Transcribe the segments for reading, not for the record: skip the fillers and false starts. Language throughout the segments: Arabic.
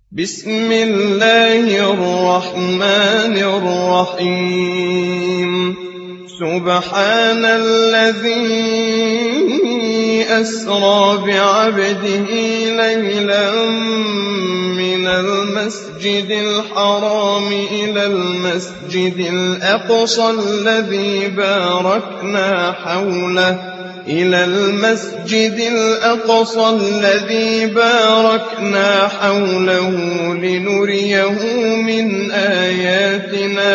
بسم الله الرحمن الرحيم سبحان الذي أسرى بعبده ليلا من المسجد الحرام إلى المسجد الأقصى الذي باركنا حوله لنريه من آياتنا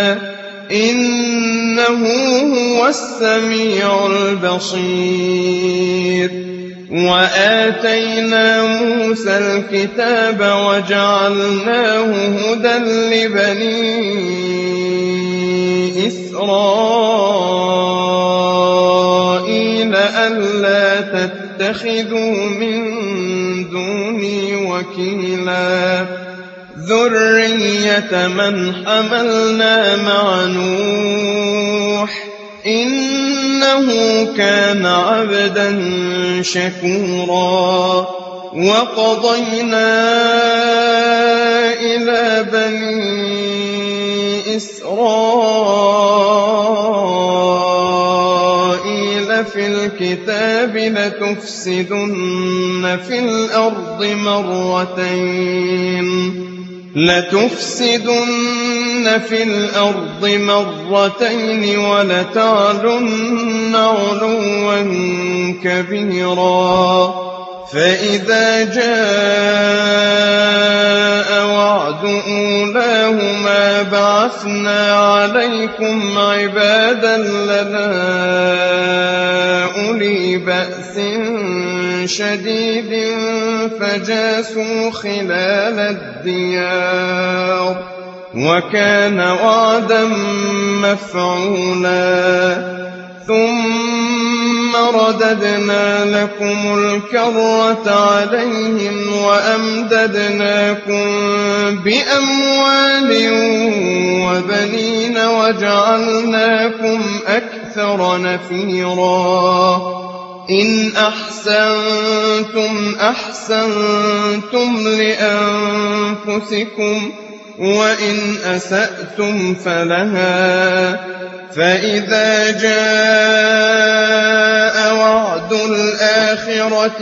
إنه هو السميع البصير. وآتينا موسى الكتاب وجعلناه هدى لبني إسرائيل ألا تتخذوا من دوني وكيلا ذرية من حملنا مع نوح إنه كان عبدا شكورا. وقضينا إلى بني إسرائيل في الكتاب لتفسدن في الأرض مرتين ولتعلن علوا كبيرا. فإذا جاء وعد أولاهما بعثنا عليكم عبادا لنا أولي بأس شديد فجاسوا خلال الديار وكان وعدا مفعولا. ثم رددنا لكم الكرة عليهم وأمددناكم بأموال وبنين وجعلناكم أكثر نفيرا. إن أحسنتم أحسنتم لأنفسكم وإن أسأتم فلها. فإذا جاء وعد الآخرة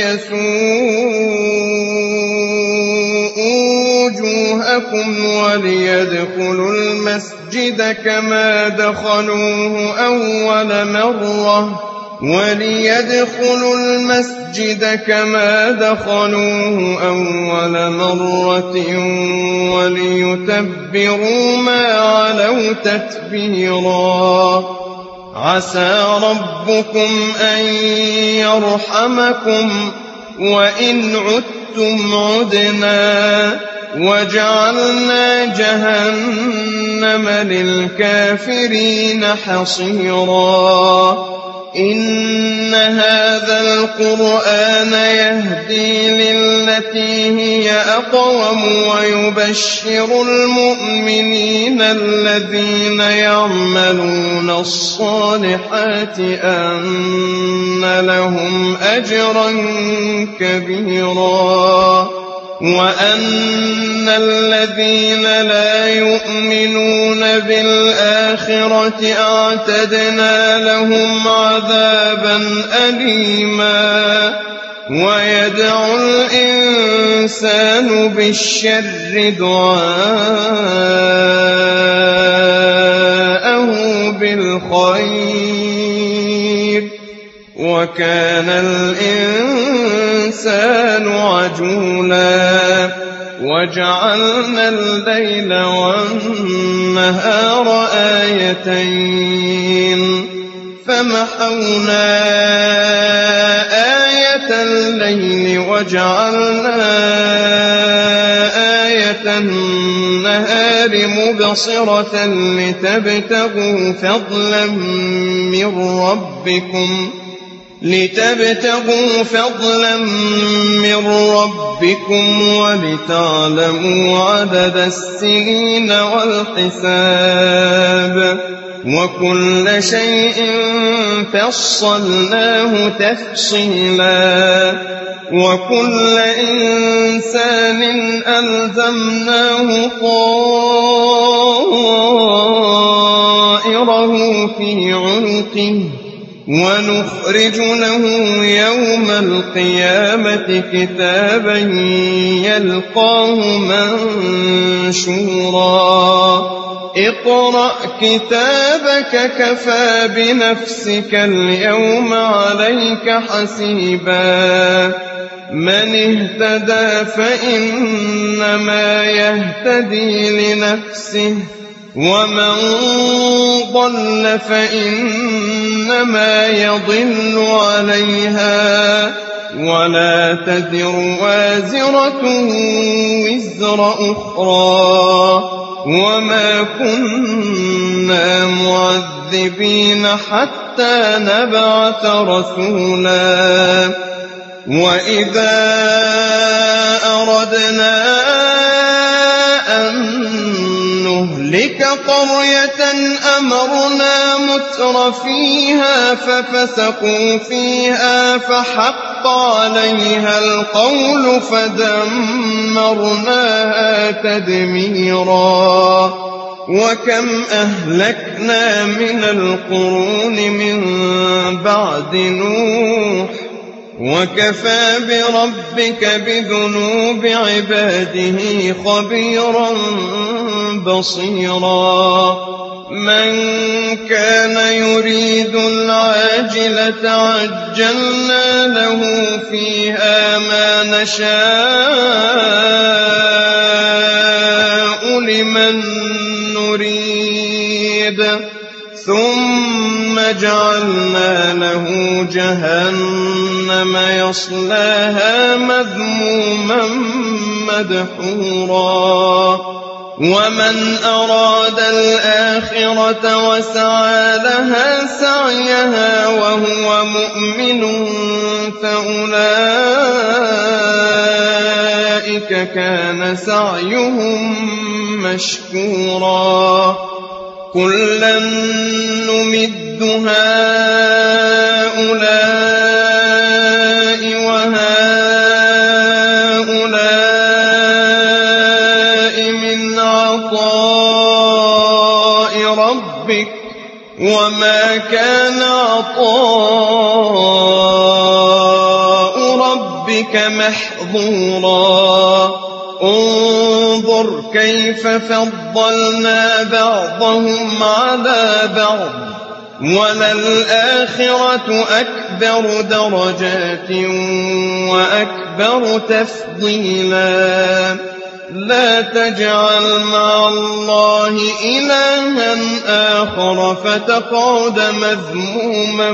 ليسوءوا وجوهكم وليدخلوا المسجد كما دخلوه أول مرة وليتبروا ما علوا تتبيرا. عسى ربكم أن يرحمكم وإن عدتم عدنا وجعلنا جهنم للكافرين حصيرا. إن هذا القرآن يهدي للتي هي أقوم ويبشر المؤمنين الذين يعملون الصالحات أن لهم أجرا كبيرا وأن الذين لا يؤمنون بالآخرة أعتدنا لهم عذابا أليما. ويدعو الإنسان بالشر دعاءه بالخير وكان الإنسان عجولا. وجعلنا الليل والنهار آيتين فمحونا آية الليل وجعلنا آية النهار مبصرة لتبتغوا فضلا من ربكم ولتعلموا عدد السنين والحساب وكل شيء فصلناه تفصيلا. وكل إنسان ألزمناه طائره في عنقه ونخرج له يوم القيامة كتابا يلقاه منشورا اقرأ كتابك كفى بنفسك اليوم عليك حسيبا من اهتدى فإنما يهتدي لنفسه ومن ضل فإنما يضل عليها ولا تزر وازرة وزر أخرى وما كنا معذبين حتى نبعث رسولا وإذا أردنا أن نهلك قرية أمرنا متر فيها ففسقوا فيها فحق عليها القول فدمرناها تدميرا وكم أهلكنا من القرون من بعد نوح وكفى بربك بذنوب عباده خبيرا بصيرا من كان يريد العاجلة عجلنا له فيها ما نشاء لمن نريد ثم جعلنا له جهنم يصلاها مذموما مدحورا ومن أراد الآخرة وسعى لها سعيها وهو مؤمن فأولئك كان سعيهم مشكورا كلا نمد هؤلاء وهؤلاء من عطاء ربك وما كان عطاء ربك محظورا انظر كيف فضلنا بعضهم على بعض وللآخرة أكبر درجات وأكبر تفضيلا لا تجعل مع الله إلها آخر فتقعد مذموما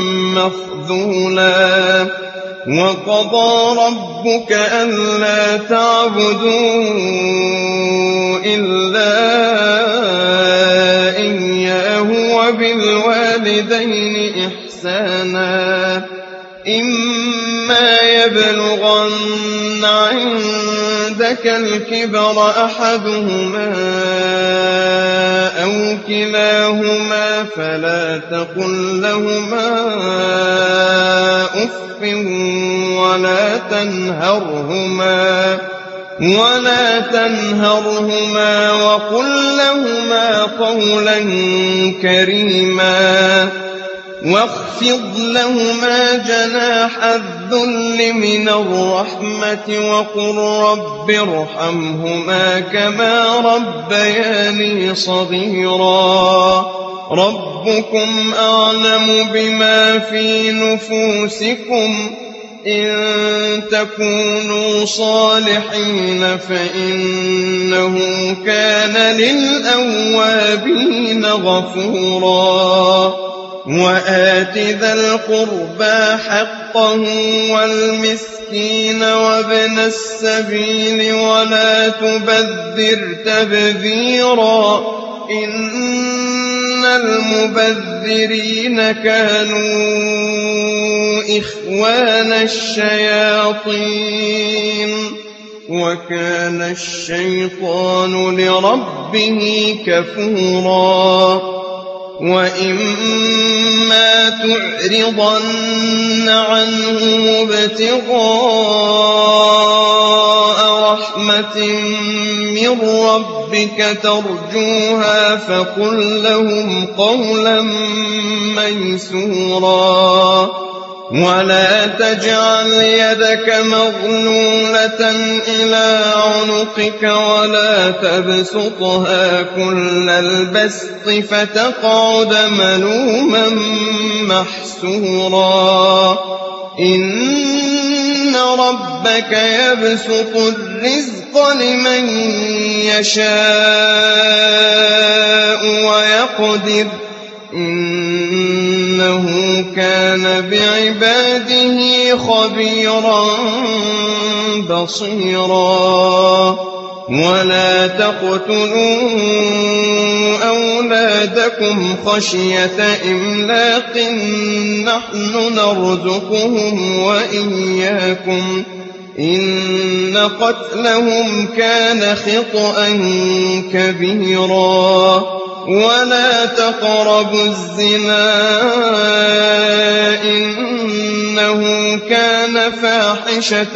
مخذولا وقضى ربك ألا تعبدوا إلا إياه وبالوالدين إحسانا إما يبلغن عندك الكبر أحدهما أو كلاهما فلا تقل لهما أف ولا تنهرهما وقل لهما قولا كريما واخفض لهما جناح الذل من الرحمة وقل رب ارحمهما كما ربياني صغيرا ربكم أعلم بما في نفوسكم إن تكونوا صالحين فإنه كان للأوابين غفورا وآت ذا القربى حقه والمسكين وابن السبيل ولا تبذر تبذيرا إن المبذرين كانوا إخوان الشياطين وكان الشيطان لربه كفورا وَإِمَّا تُعْرِضَنَّ عَنْهُمُ ابْتِغَاءَ رَحْمَةٍ مِّن رَّبِّكَ تَرْجُوهَا فَقُل لَّهُمْ قَوْلًا مَّيْسُورًا وَلَا تَجْعَلْ يَدَكَ مَغْلُولَةً إِلَىٰ عُنُقِكَ وَلَا تَبْسُطْهَا كُلَّ الْبَسْطِ فَتَقْعُدَ مَلُومًا مَّحْسُورًا إِنَّ رَبَّكَ يَبْسُطُ الرِّزْقَ لِمَن يَشَاءُ وَيَقْدِرُ إِنَّهُ كَانَ بِعِبَادِهِ خَبِيرًا بَصِيرًا وَلَا تَقْتُلُوا أَوْلَادَكُمْ خَشْيَةَ إِمْلَاقٍ نَّحْنُ نَرْزُقُهُمْ وَإِيَّاكُمْ إِنَّ قَتْلَهُمْ كَانَ خِطْئًا كَبِيرًا وَلَا تَقْرَبُوا الزِّنَا إِنَّهُ كَانَ فَاحِشَةً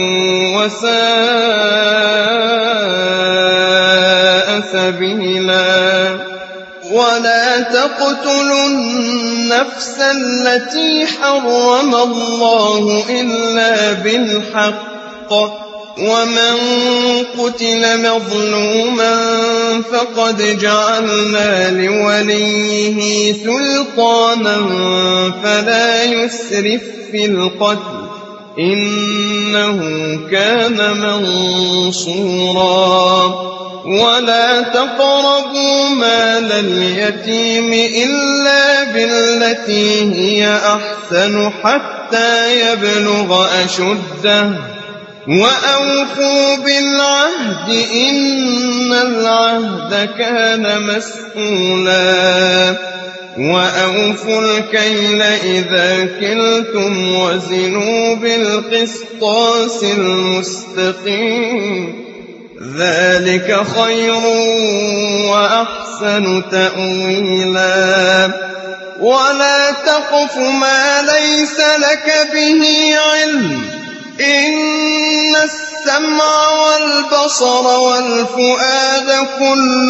وَسَاءَ سَبِيلًا وَلَا تَقْتُلُوا النَّفْسَ الَّتِي حَرَّمَ اللَّهُ إِلَّا بِالْحَقِّ وَمَن قُتِلَ مَظْلُومًا فَقَدْ جَعَلْنَا لِوَلِيِّهِ سُلْطَانًا فَلَا يُسْرِف فِّي الْقَتْلِ إِنَّهُ كَانَ مَنصُورًا وَلَا تَقْرَبُوا مَالَ الْيَتِيمِ إِلَّا بِالَّتِي هِيَ أَحْسَنُ حَتَّىٰ يَبْلُغَ أَشُدَّهُ وَأَوْفُوا بِالْعَهْدِ ۖ إِنَّ الْعَهْدَ كَانَ مَسْئُولًا وَأَوْفُوا الْكَيْلَ إِذَا كِلْتُمْ وَزِنُوا بِالْقِسْطَاسِ الْمُسْتَقِيمِ ذَٰلِكَ خَيْرٌ وَأَحْسَنُ تَأْوِيلًا وَلَا تَقْفُ مَا لَيْسَ لَكَ بِهِ عِلْمٌ إِنَّ السَّمْعَ وَالْبَصَرَ وَالْفُؤَادَ كُلُّ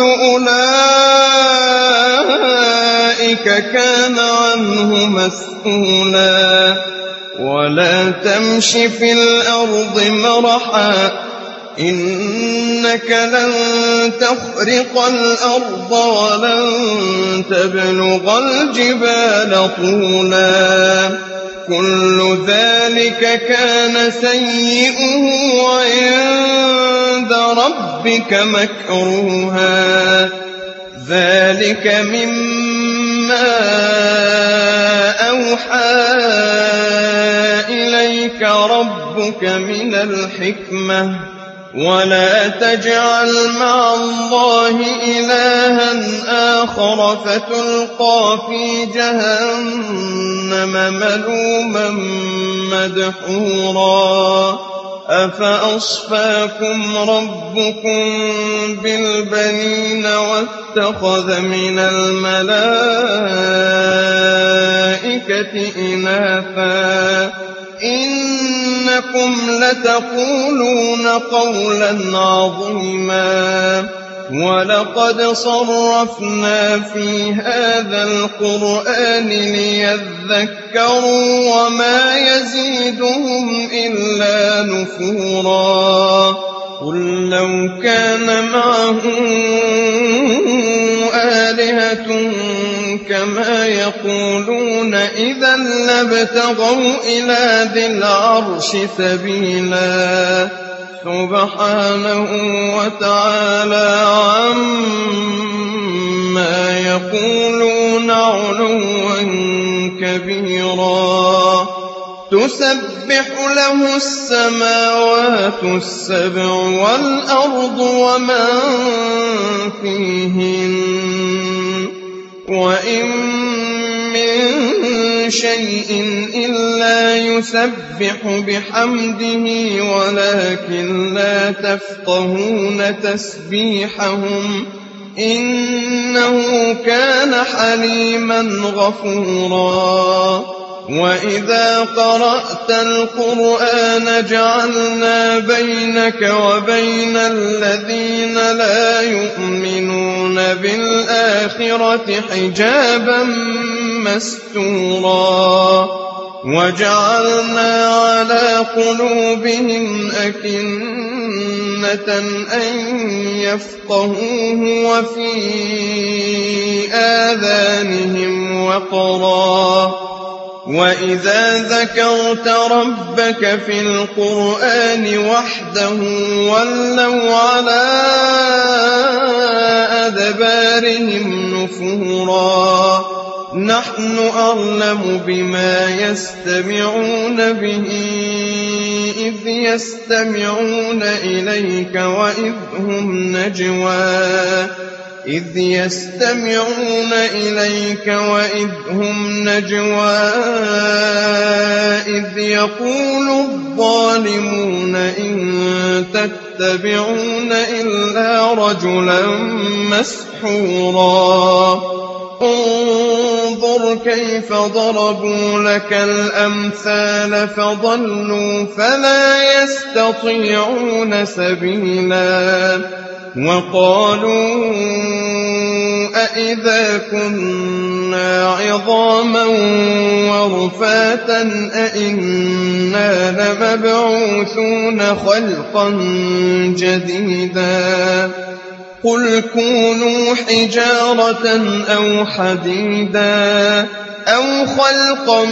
أُولَٰئِكَ كَانَ عَنْهُ مَسْئُولًا وَلَا تَمْشِ فِي الْأَرْضِ مَرَحًا إِنَّكَ لَن تَخْرِقَ الْأَرْضَ وَلَن تَبْلُغَ الْجِبَالَ طُولًا كُلُّ ذَٰلِكَ كَانَ سَيِّئُهُ عِندَ رَبِّكَ مَكْرُوهًا ذَٰلِكَ مِمَّا أَوْحَىٰ إِلَيْكَ رَبُّكَ مِنَ الْحِكْمَةِ وَلَا تَجْعَلْ مَعَ اللَّهِ إِلَٰهًا آخَرَ فَتُلْقَىٰ فِي جَهَنَّمَ مَلُومًا مَّدْحُورًا أَفَأَصْفَاكُمْ رَبُّكُم بِالْبَنِينَ وَاتَّخَذَ مِنَ الْمَلَائِكَةِ إِنَاثًا إِنَّكُمْ لَتَقُولُونَ قَوْلًا عَظِيمًا وَلَقَدْ صَرَّفْنَا فِي هَٰذَا الْقُرْآنِ لِيَذَّكَّرُوا وَمَا يَزِيدُهُمْ إِلَّا نُفُورًا قُل لَّوْ كَانَ مَعَهُ آلِهَةٌ كَمَا يَقُولُونَ إِذًا لَّابْتَغَوْا إِلَىٰ ذِي الْعَرْشِ سَبِيلًا سُبْحَانَهُ وَتَعَالَىٰ عَمَّا يَقُولُونَ عُلُوًّا كَبِيرًا تُسَبِّحُ لَهُ السَّمَاوَاتُ السَّبْعُ وَالْأَرْضُ وَمَن فِيهِنَّ وَإِن مِّن شَيْءٍ إِلَّا يُسَبِّحُ بِحَمْدِهِ وَلَٰكِن لَّا تَفْقَهُونَ تَسْبِيحَهُمْ إنه كان حليما غفورا وإذا قرأت القرآن جعلنا بينك وبين الذين لا يؤمنون بالآخرة حجابا مستورا وجعلنا على قلوبهم أكنة أن يفقهوه وفي آذانهم وقرا وإذا ذكرت ربك في القرآن وحده ولوا على أدبارهم نفورا نحن أعلم بما يستمعون به إذ يستمعون إليك وإذ هم نجوى إذ يقول الظالمون إن تتبعون إلا رجلا مسحورا انظر كيف ضربوا لك الأمثال فضلوا فلا يستطيعون سبيلا وقالوا أئذا كنا عظاما ورفاتا أئنا لمبعوثون خلقا جديدا قل كونوا حجارة أو حديدا أو خلقا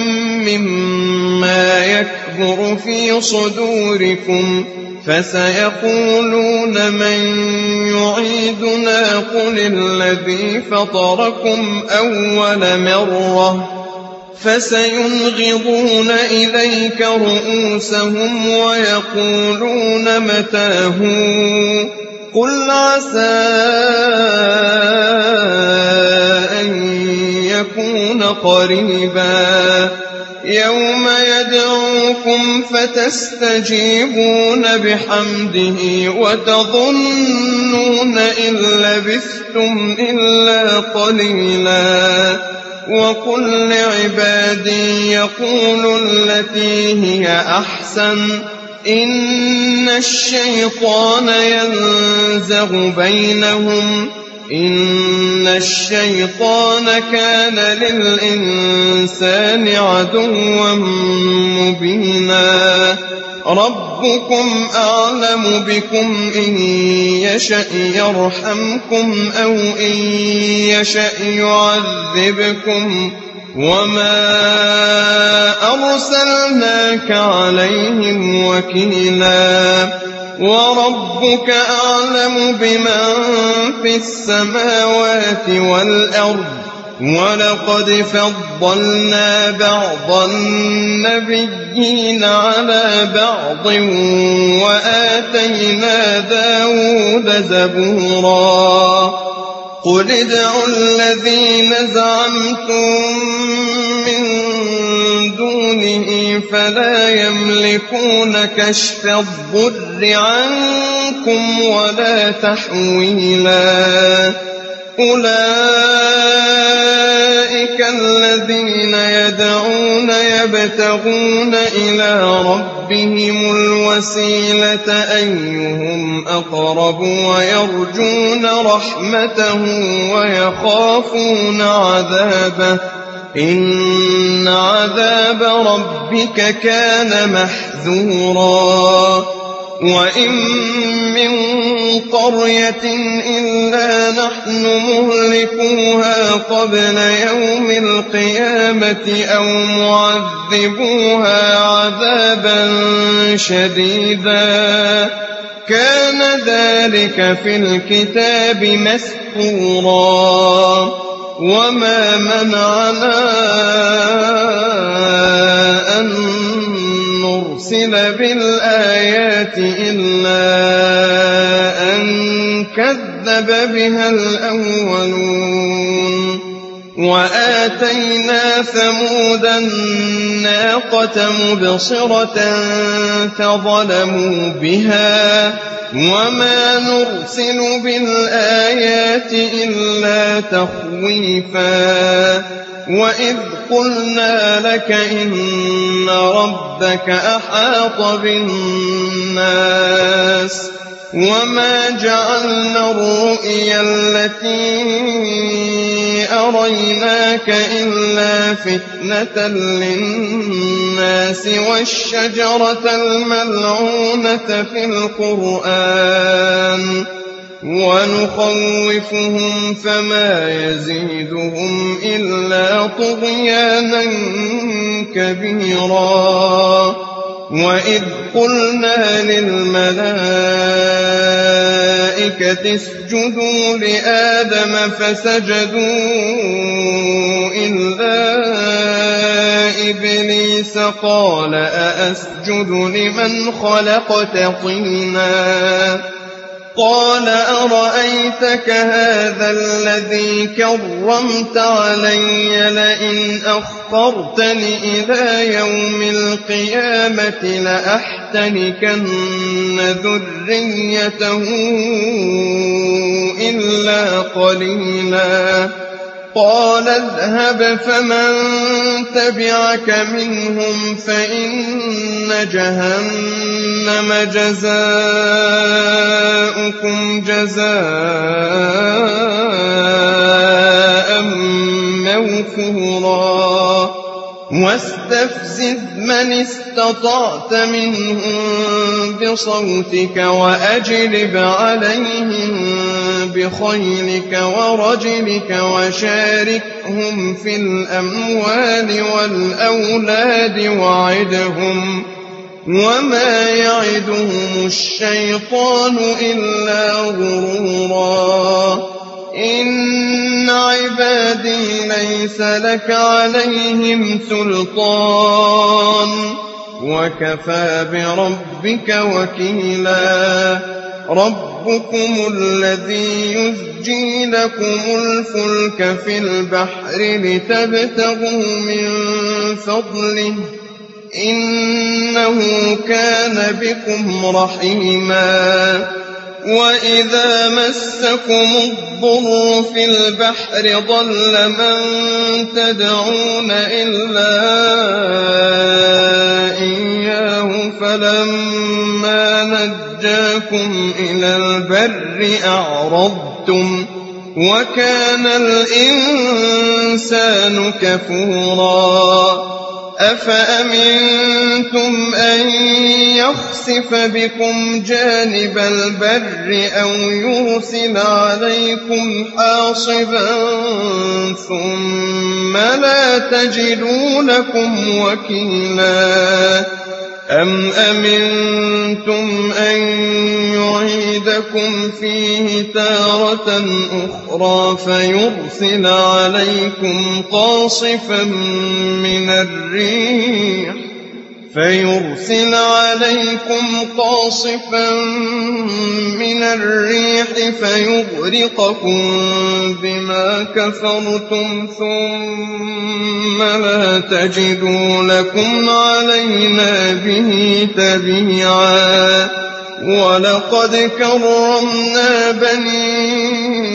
مما يكبر في صدوركم فسيقولون من يعيدنا قل الذي فطركم أول مرة فسينغضون إليك رؤوسهم ويقولون متى هو قل عسى أن يكون قريبا يوم يدعوكم فتستجيبون بحمده وتظنون إن لبثتم إلا قليلا وقل لعبادي يقولوا التي هي أحسن إن الشيطان ينزغ بينهم إن الشيطان كان للإنسان عدوا مبينا ربكم أعلم بكم إن يشأ يرحمكم أو إن يشأ يعذبكم وما أرسلناك عليهم وكيلا وربك أعلم بمن في السماوات والأرض ولقد فضلنا بعض النبيين على بعض وآتينا داود زبورا قل ادعوا الذين زعمتم من دونه فلا يملكون كشف الضر عنكم ولا تحويلا أولئك الذين يدعون يبتغون إلى ربهم الوسيلة أيهم أقرب ويرجون رحمته ويخافون عذابه إن عذاب ربك كان محذورا وإن من قرية إلا نحن مهلكوها قبل يوم القيامة أو معذبوها عذابا شديدا كان ذلك في الكتاب مسطورا وما منعنا أن نرسل بالآيات إلا أن كذب بها الأولون وآتينا ثمود الناقة مبصرة فظلموا بها وما نرسل بالآيات إلا تخويفا وإذ قلنا لك إن ربك أحاط بالناس وما جعلنا الرؤيا التي أريناك إلا فتنة للناس والشجرة الملعونة في القرآن ونخوفهم فما يزيدهم إلا طغيانا كبيرا وإذ قلنا للملائكة اسجدوا لآدم فسجدوا إلا إبليس قال أأسجد لمن خلقت طينا قال أرأيتك هذا الذي كرمت علي لئن أخرتني إلى يوم القيامة لأحتنكن ذريته إلا قليلا قال اذهب فمن تبعك منهم فإن جهنم جزاؤكم جزاء موفورا واستفزز من استطعت منهم بصوتك وأجلب عليهم بخيلك ورجلك وشاركهم في الأموال والأولاد وعدهم وما يعدهم الشيطان إلا غرورا إن عبادي ليس لك عليهم سلطان وكفى بربك وكيلا ربكم الذي يزجي لكم الفلك في البحر لتبتغوا من فضله إنه كان بكم رحيما وإذا مسكم الضر في البحر ضل من تدعون إلا إياه فلما نجاكم إلى البر أعرضتم وكان الإنسان كفورا أفأمنتم أن يخسف بكم جانب البر أو يرسل عليكم حاصبا ثم لا تجدوا لكم وكيلا أم أمنتم أن يعيدكم فيه تارة أخرى فيرسل عليكم قاصفا من الريح فيغرقكم بما كفرتم ثم لا تجدوا لكم علينا به تبيعا ولقد كرمنا بني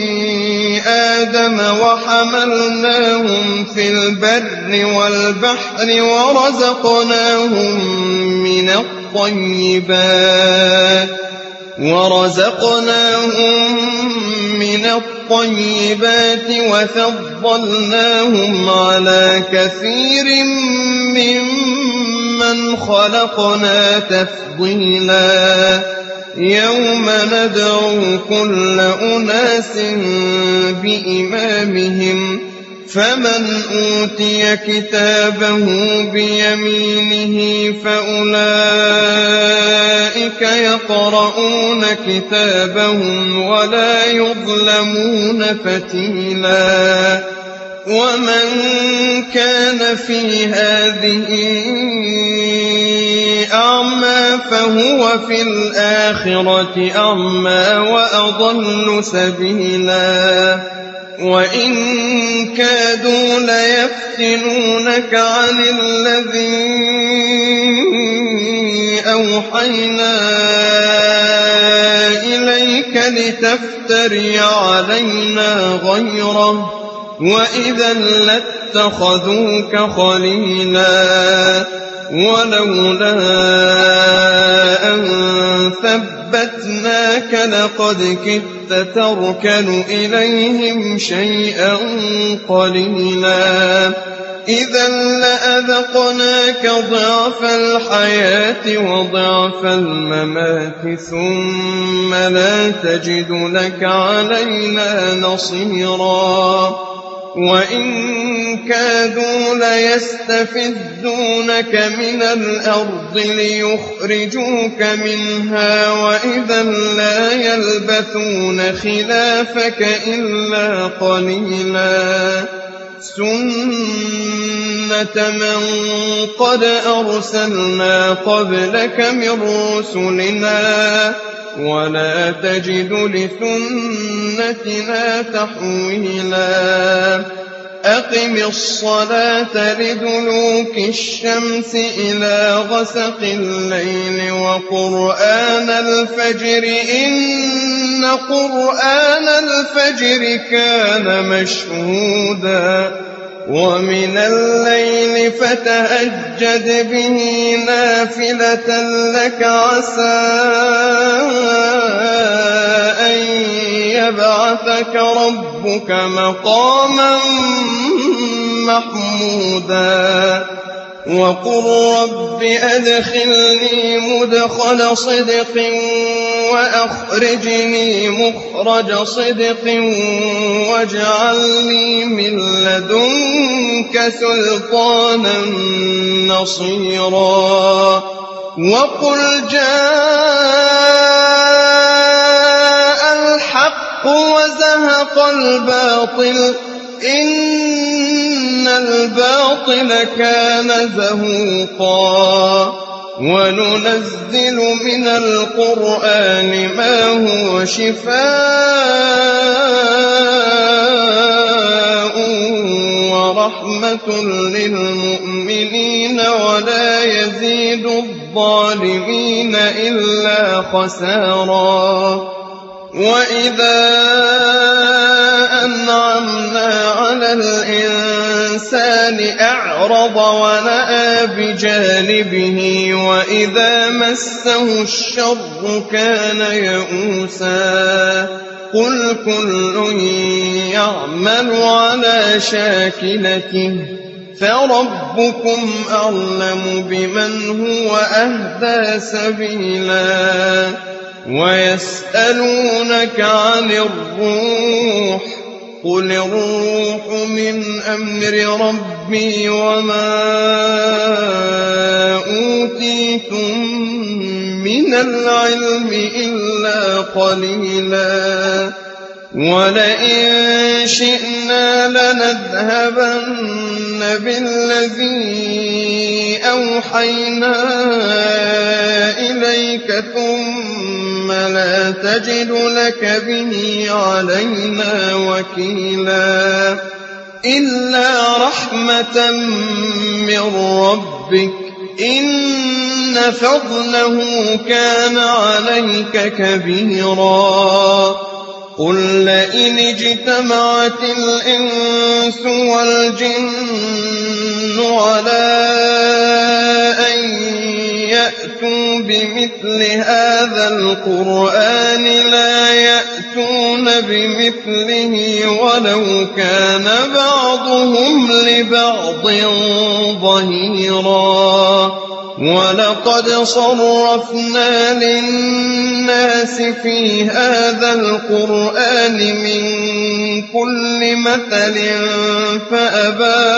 آدم وحملناهم في البر والبحر ورزقناهم من الطيبات وفضلناهم على كثير ممن خلقنا تفضيلا يوم ندعو كل أناس بإمامهم فمن أوتي كتابه بيمينه فأولئك يقرؤون كتابهم ولا يظلمون فتيلا ومن كان في هذه أعمى فهو في الآخرة أعمى وأضل سبيلا وإن كادوا ليفتنونك عن الذي أوحينا إليك لتفتري علينا غيره وإذا لاتخذوك خليلا ولولا أن ثبتناك لقد كدت تركن إليهم شيئا قليلا إذا لأذقناك ضعف الحياة وضعف الممات ثم لا تجد لك علينا نصيرا وإن كادوا ليستفزونك من الأرض ليخرجوك منها وإذا لا يلبثون خلافك إلا قليلا سنة من قد أرسلنا قبلك من رسلنا ولا تجد لسنتنا تحويلا أقم الصلاة لدلوك الشمس إلى غسق الليل وقرآن الفجر إن قرآن الفجر كان مشهودا ومن الليل فتهجد به نافلة لك عسى أن يبعثك ربك مقاما محمودا وقل رب أدخلني مدخل صدق وأخرجني مخرج صدق واجعلني من لدنك سلطانا نصيرا وقل جاء الحق وزهق الباطل إن الباطل كان زهوقا وننزل من القرآن ما هو شفاء ورحمة للمؤمنين ولا يزيد الظالمين إلا خسارا وإذا أنعمنا على الإنسان أعرض ونأى بجانبه وإذا مسه الشر كان يئوسا قل كل يعمل على شاكلته فربكم أعلم بمن هو أهدى سبيلا ويسألونك عن الروح قل الروح من أمر ربي وما أوتيتم من العلم إلا قليلا ولئن شئنا لنذهبن بالذي أوحينا إليك ثم لا تجد لك به علينا وكيلا إلا رحمة من ربك إن فضله كان عليك كبيرا قل لئن اجتمعت الإنس والجن على أن يأتوا بمثل هذا القرآن لا يأتون بمثله ولو كان بعضهم لبعض ظهيرا ولقد صرفنا للناس في هذا القرآن من كل مثل فأبى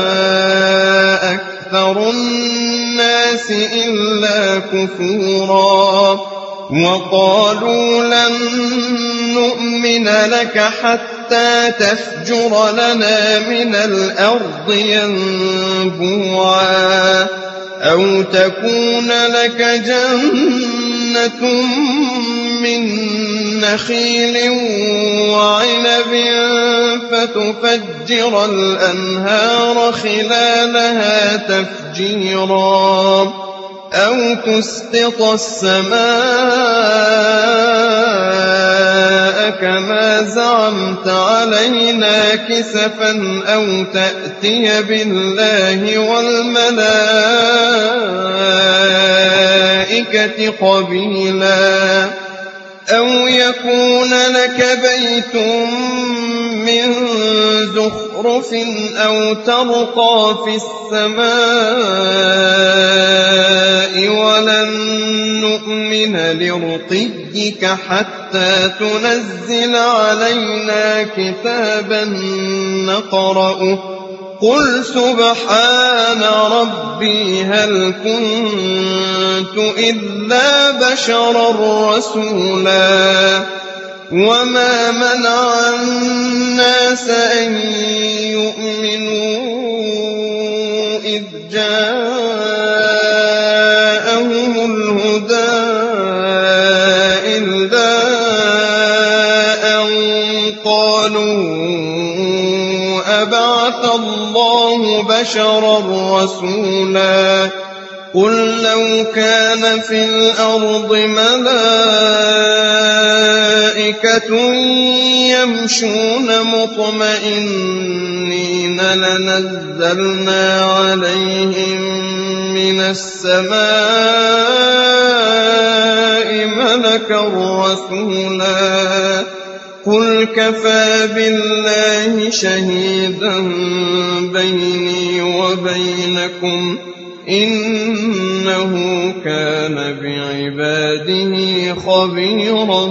أكثر الناس إلا كفورا وقالوا لن نؤمن لك حتى تفجر لنا من الأرض ينبوعا أو تكون لك جنة من نخيل وعنب فتفجر الأنهار خلالها تفجيرا أو تسقط السماء كما زعمت علينا كسفا أو تأتي بالله والملائكة قبيلا أو يكون لك بيت من زخرف أو ترقى في السماء ولن نؤمن لرقيك حتى تنزل علينا كتابا نقرأه قل سبحان ربي هل كنت إلا بشرا رسولا وما منع الناس أن يؤمنوا إذ جاءهم الهدى إلا أن قالوا أبعث الله بشرا رسولا قل لو كان في الأرض ملائكة يمشون مطمئنين لنزلنا عليهم من السماء ملكا رسولا قل كفى بالله شهيدا بيني وبينكم إنه كان بعباده خبيرا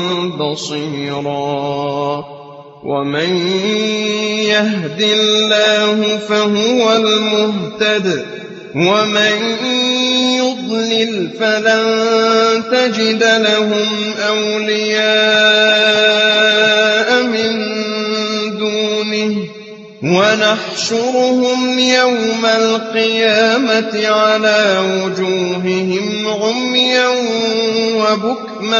بصيرا ومن يهد الله فهو المهتد ومن يضلل فلن تجد لهم أولياء من دونه ونحشرهم يوم القيامة على وجوههم عميا وبكما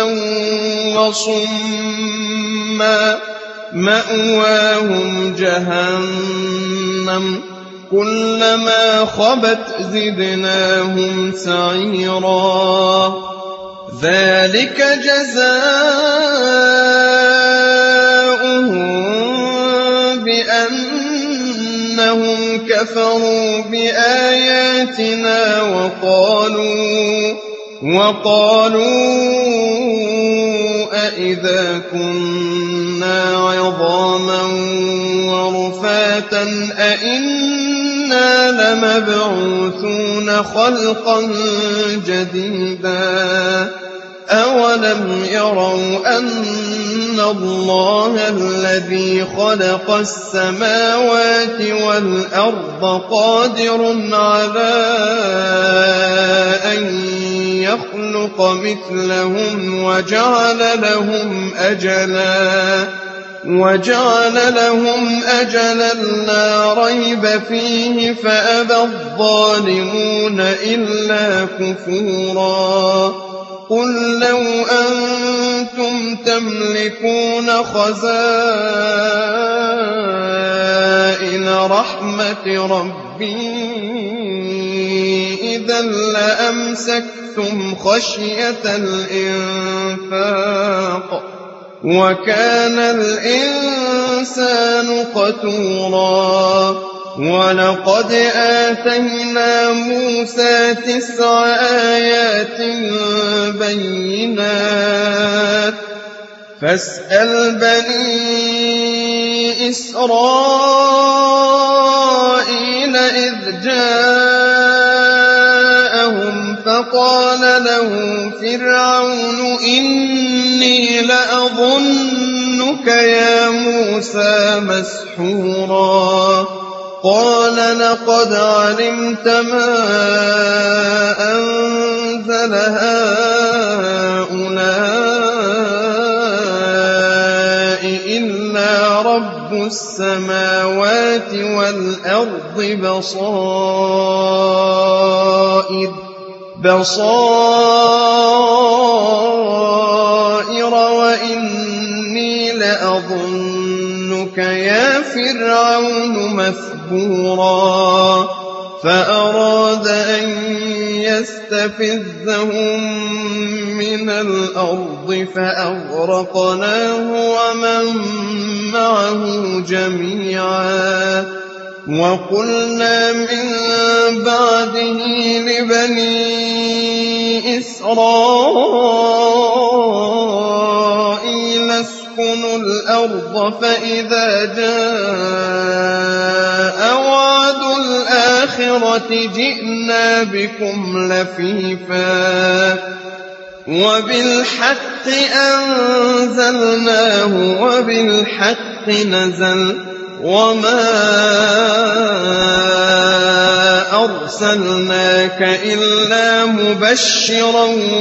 وصما مأواهم جهنم كلما خبت زدناهم سعيرا ذلك جزاؤهم بأنهم كفروا بآياتنا وقالوا أئذا كنا عظاما ورفاتا أئنا لمبعوثون خلقا جديدا أولم يروا أن الله الذي خلق السماوات والأرض قادر على أن يخلق مثلهم وجعل لهم أجلا لا ريب فيه فأبى الظالمون إلا كفورا قل لو أنتم تملكون خزائن رحمة ربي إذا لأمسكتم خشية الإنفاق وكان الإنسان قتورا ولقد آتينا موسى 9 آيات بينات فاسأل بني إسرائيل إذ جاءهم فقال له فرعون إني لأظنك يا موسى مسحورا قال لقد علمت ما أنزل هؤلاء إلا رب السماوات والأرض بصائر وإني لأظنك سجنك يا فرعون مثبورا فأراد أن يستفزهم من الأرض فأغرقناه ومن معه جميعا وقلنا من بعده لبني إسرائيل اسكنوا الأرض فإذا جاء وعد الآخرة جئنا بكم لفيفا وبالحق أنزلناه وبالحق نزل وما أرسلناك إلا مبشرا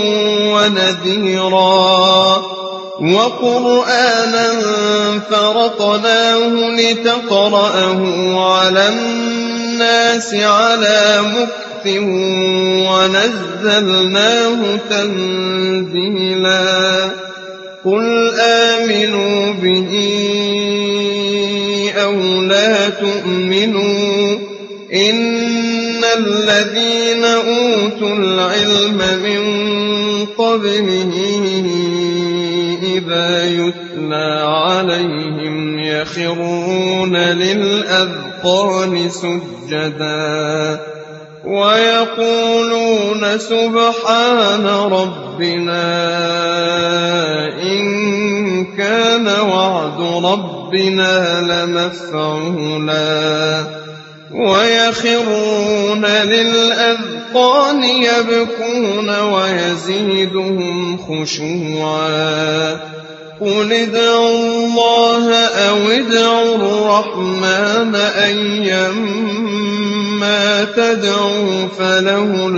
ونذيرا وقرآنا فرقناه لتقرأه على الناس على مكث ونزلناه تنزيلا قل آمنوا به أو لا تؤمنوا إن الذين أوتوا العلم من قبله إذا يتلى عليهم يخرون للأذقان سجدا ويقولون سبحان ربنا إن كان وعد ربنا لمفعولا ويخرون للأذقان يبكون ويزيدهم خشوعا قل ادعوا الله أو ادعوا الرحمن أيما تدعوا فله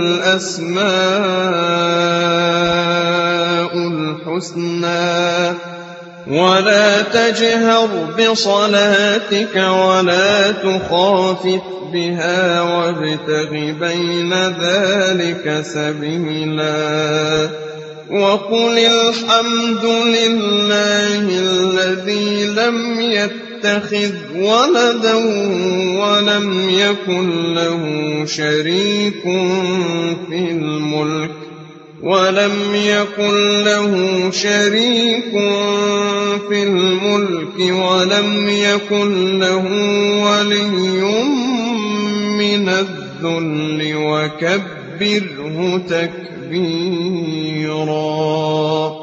الأسماء الحسنى ولا تجهر بصلاتك ولا تخافت بها وابتغ بين ذلك سبيلا وقل الحمد لله الذي لم يتخذ ولدا ولم يكن له شريك في الملك ولم يكن له ولي من الذل وكبره تكبيرا